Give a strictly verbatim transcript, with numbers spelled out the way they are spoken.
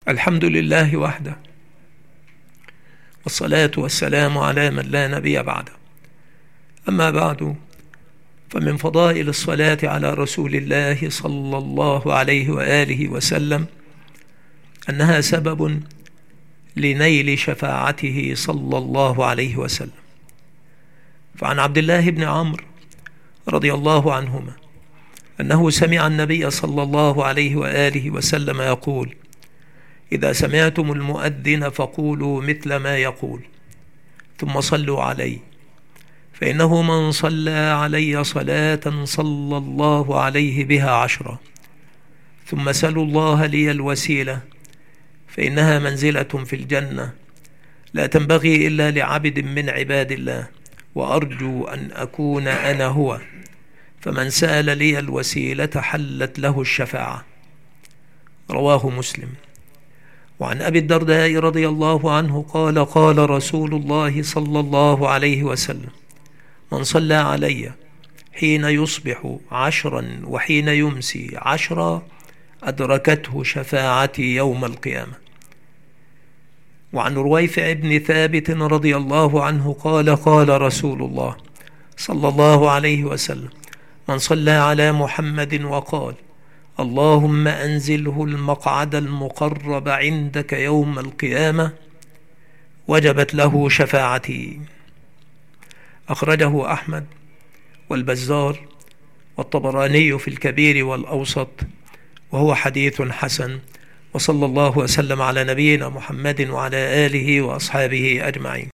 الحمد لله وحده، والصلاة والسلام على من لا نبي بعده. أما بعد، فمن فضائل الصلاة على رسول الله صلى الله عليه وآله وسلم أنها سبب لنيل شفاعته صلى الله عليه وسلم. فعن عبد الله بن عمرو رضي الله عنهما أنه سمع النبي صلى الله عليه وآله وسلم يقول: إذا سمعتم المؤذن فقولوا مثل ما يقول، ثم صلوا علي، فإنه من صلى علي صلاة صلى الله عليه بها عشرة، ثم سلوا الله لي الوسيلة، فإنها منزلة في الجنة لا تنبغي إلا لعبد من عباد الله، وأرجو أن أكون أنا هو، فمن سأل لي الوسيلة حلت له الشفاعة. رواه مسلم. وعن أبي الدرداء رضي الله عنه قال: قال رسول الله صلى الله عليه وسلم: من صلى علي حين يصبح عشرا وحين يمسي عشرا أدركته شفاعتي يوم القيامة. وعن رويفع بن ثابت رضي الله عنه قال: قال رسول الله صلى الله عليه وسلم: من صلى على محمد وقال: اللهم أنزله المقعد المقرب عندك يوم القيامة، وجبت له شفاعتي. أخرجه أحمد والبزار والطبراني في الكبير والأوسط، وهو حديث حسن. وصلى الله وسلم على نبينا محمد وعلى آله وأصحابه أجمعين.